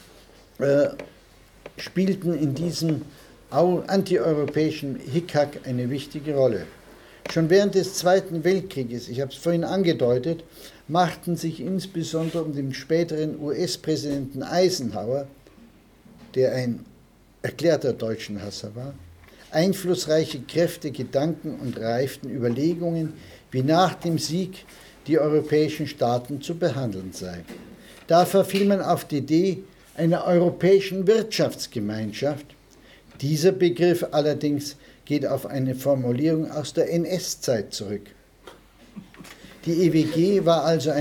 A: spielten in diesem antieuropäischen Hickhack eine wichtige Rolle. Schon während des Zweiten Weltkrieges, ich habe es vorhin angedeutet, machten sich insbesondere um den späteren US-Präsidenten Eisenhower, der ein erklärter Deutschenhasser war, einflussreiche Kräfte Gedanken und reiften Überlegungen, wie nach dem Sieg die europäischen Staaten zu behandeln sei. Da verfiel man auf die Idee einer europäischen Wirtschaftsgemeinschaft. Dieser Begriff allerdings geht auf eine Formulierung aus der NS-Zeit zurück. Die EWG war also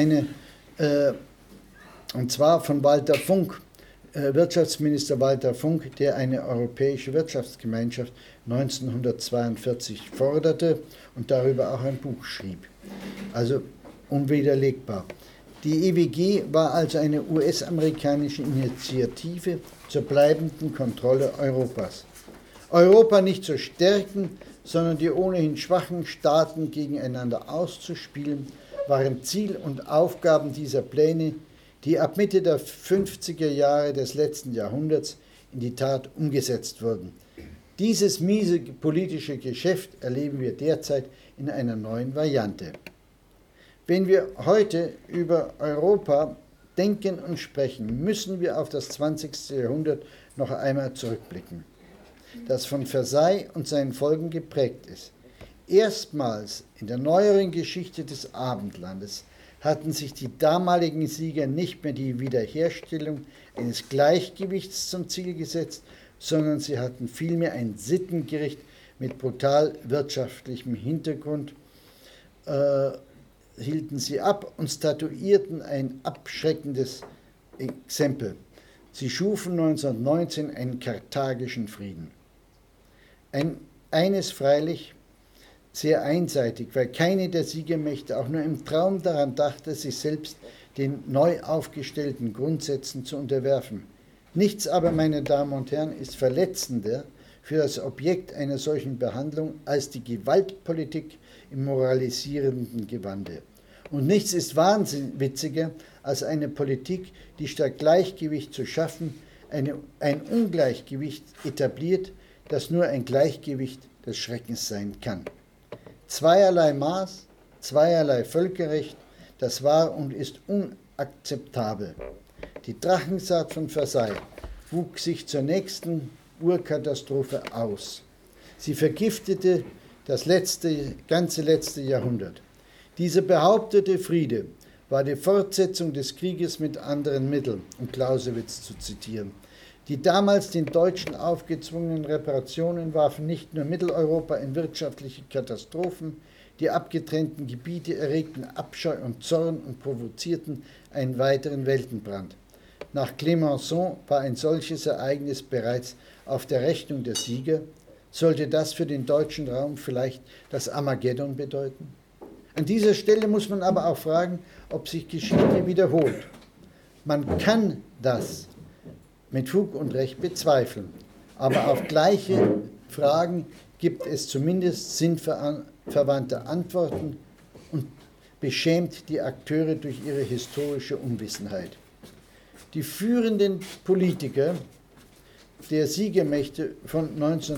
A: und zwar von Walter Funk, Wirtschaftsminister Walter Funk, der eine europäische Wirtschaftsgemeinschaft 1942 forderte und darüber auch ein Buch schrieb. Also unwiderlegbar. Die EWG war also eine US-amerikanische Initiative zur bleibenden Kontrolle Europas. Europa nicht zu stärken, sondern die ohnehin schwachen Staaten gegeneinander auszuspielen, waren Ziel und Aufgaben dieser Pläne, die ab Mitte der 50er Jahre des letzten Jahrhunderts in die Tat umgesetzt wurden. Dieses miese politische Geschäft erleben wir derzeit in einer neuen Variante. Wenn wir heute über Europa denken und sprechen, müssen wir auf das 20. Jahrhundert noch einmal zurückblicken, das von Versailles und seinen Folgen geprägt ist. Erstmals in der neueren Geschichte des Abendlandes hatten sich die damaligen Sieger nicht mehr die Wiederherstellung eines Gleichgewichts zum Ziel gesetzt, sondern sie hatten vielmehr ein Sittengericht mit brutal wirtschaftlichem Hintergrund, hielten sie ab und statuierten ein abschreckendes Exempel. Sie schufen 1919 einen karthagischen Frieden. Eines freilich sehr einseitig, weil keine der Siegermächte auch nur im Traum daran dachte, sich selbst den neu aufgestellten Grundsätzen zu unterwerfen. Nichts aber, meine Damen und Herren, ist verletzender für das Objekt einer solchen Behandlung als die Gewaltpolitik im moralisierenden Gewande. Und nichts ist wahnwitziger als eine Politik, die statt Gleichgewicht zu schaffen, ein Ungleichgewicht etabliert, das nur ein Gleichgewicht des Schreckens sein kann. Zweierlei Maß, zweierlei Völkerrecht, das war und ist unakzeptabel. Die Drachensaat von Versailles wuchs sich zur nächsten Urkatastrophe aus. Sie vergiftete das ganze letzte Jahrhundert. Dieser behauptete Friede war die Fortsetzung des Krieges mit anderen Mitteln, um Clausewitz zu zitieren. Die damals den Deutschen aufgezwungenen Reparationen warfen nicht nur Mitteleuropa in wirtschaftliche Katastrophen, die abgetrennten Gebiete erregten Abscheu und Zorn und provozierten einen weiteren Weltenbrand. Nach Clemenceau war ein solches Ereignis bereits auf der Rechnung der Sieger. Sollte das für den deutschen Raum vielleicht das Armageddon bedeuten? An dieser Stelle muss man aber auch fragen, ob sich Geschichte wiederholt. Man kann das mit Fug und Recht bezweifeln, aber auf gleiche Fragen gibt es zumindest sinnverwandte Antworten und beschämt die Akteure durch ihre historische Unwissenheit. Die führenden Politiker der Siegermächte von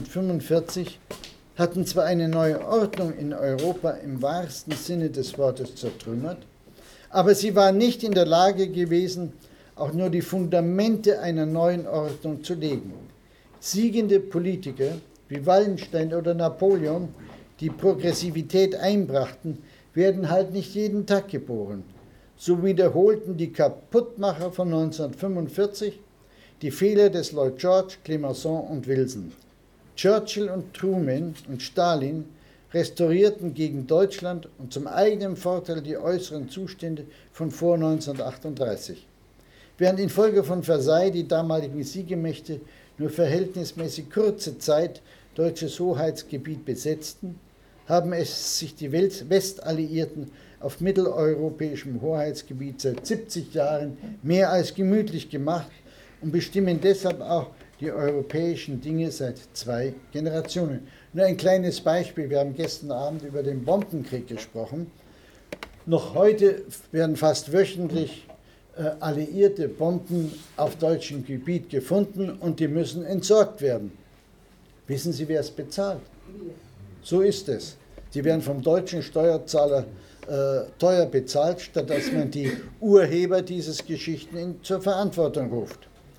A: 1945 hatten zwar eine neue Ordnung in Europa im wahrsten Sinne des Wortes zertrümmert, aber sie waren nicht in der Lage gewesen, auch nur die Fundamente einer neuen Ordnung zu legen. Siegende Politiker wie Wallenstein oder Napoleon, die Progressivität einbrachten, werden halt nicht jeden Tag geboren. So wiederholten die Kaputtmacher von 1945 die Fehler des Lloyd George, Clemenceau und Wilson. Churchill und Truman und Stalin restaurierten gegen Deutschland und zum eigenen Vorteil die äußeren Zustände von vor 1938. Während infolge von Versailles die damaligen Siegermächte nur verhältnismäßig kurze Zeit deutsches Hoheitsgebiet besetzten, haben es sich die Westalliierten auf mitteleuropäischem Hoheitsgebiet seit 70 Jahren mehr als gemütlich gemacht und bestimmen deshalb auch die europäischen Dinge seit 2 Generationen. Nur ein kleines Beispiel, wir haben gestern Abend über den Bombenkrieg gesprochen. Noch heute werden fast wöchentlich alliierte Bomben auf deutschem Gebiet gefunden und die müssen entsorgt werden. Wissen Sie, wer es bezahlt? So ist es. Die werden vom deutschen Steuerzahler teuer bezahlt, statt dass man die Urheber dieses Geschichten zur Verantwortung ruft.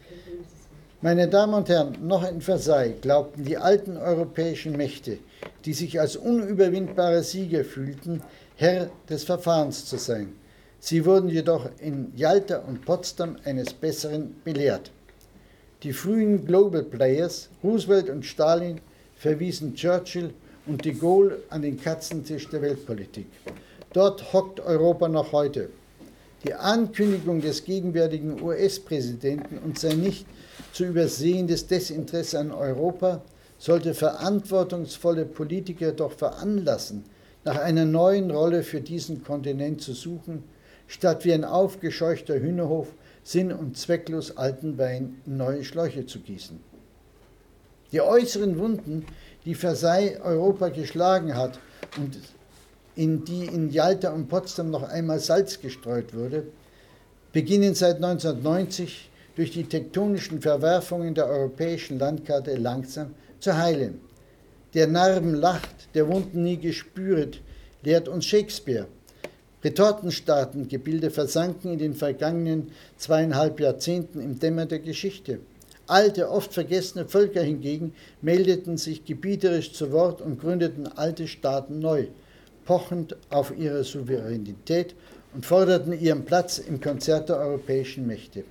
A: Meine Damen und Herren, noch in Versailles glaubten die alten europäischen Mächte, die sich als unüberwindbare Sieger fühlten, Herr des Verfahrens zu sein. Sie wurden jedoch in Jalta und Potsdam eines Besseren belehrt. Die frühen Global Players, Roosevelt und Stalin, verwiesen Churchill und de Gaulle an den Katzentisch der Weltpolitik. Dort hockt Europa noch heute. Die Ankündigung des gegenwärtigen US-Präsidenten und sein nicht zu übersehendes Desinteresse an Europa sollte verantwortungsvolle Politiker doch veranlassen, nach einer neuen Rolle für diesen Kontinent zu suchen, statt wie ein aufgescheuchter Hühnerhof sinn- und zwecklos alten Wein in neue Schläuche zu gießen. Die äußeren Wunden, die Versailles Europa geschlagen hat und in die in Jalta und Potsdam noch einmal Salz gestreut wurde, beginnen seit 1990 durch die tektonischen Verwerfungen der europäischen Landkarte langsam zu heilen. Der Narben lacht, der Wunden nie gespüret, lehrt uns Shakespeare. Retortenstaatengebilde versanken in den vergangenen 2,5 Jahrzehnten im Dämmer der Geschichte. Alte, oft vergessene Völker hingegen meldeten sich gebieterisch zu Wort und gründeten alte Staaten neu, pochend auf ihre Souveränität und forderten ihren Platz im Konzert der europäischen Mächte.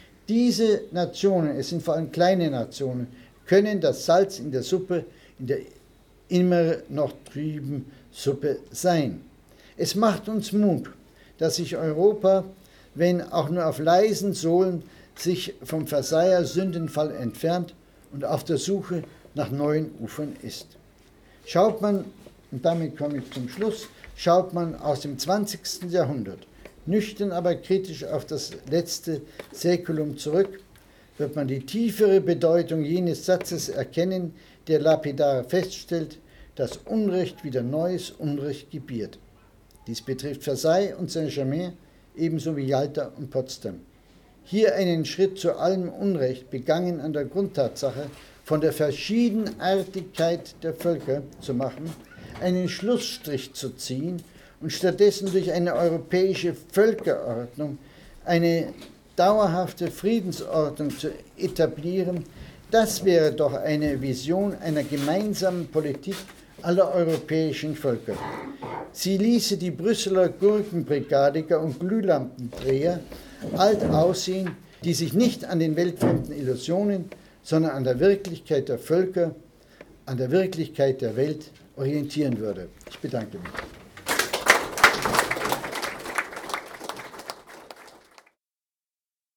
A: Diese Nationen, es sind vor allem kleine Nationen, können das Salz in der Suppe, in der immer noch trüben Suppe sein. Es macht uns Mut, dass sich Europa, wenn auch nur auf leisen Sohlen, sich vom Versailler Sündenfall entfernt und auf der Suche nach neuen Ufern ist. Schaut man, und damit komme ich zum Schluss, schaut man aus dem 20. Jahrhundert nüchtern, aber kritisch auf das letzte Säkulum zurück, wird man die tiefere Bedeutung jenes Satzes erkennen, der lapidar feststellt, dass Unrecht wieder neues Unrecht gebiert. Dies betrifft Versailles und Saint-Germain, ebenso wie Jalta und Potsdam. Hier einen Schritt zu allem Unrecht, begangen an der Grundtatsache von der Verschiedenartigkeit der Völker zu machen, einen Schlussstrich zu ziehen und stattdessen durch eine europäische Völkerordnung eine dauerhafte Friedensordnung zu etablieren, das wäre doch eine Vision einer gemeinsamen Politik aller europäischen Völker. Sie ließe die Brüsseler Gurkenbrigadiker und Glühlampendreher alt aussehen, die sich nicht an den weltfremden Illusionen, sondern an der Wirklichkeit der Völker, an der Wirklichkeit der Welt orientieren würde. Ich bedanke mich.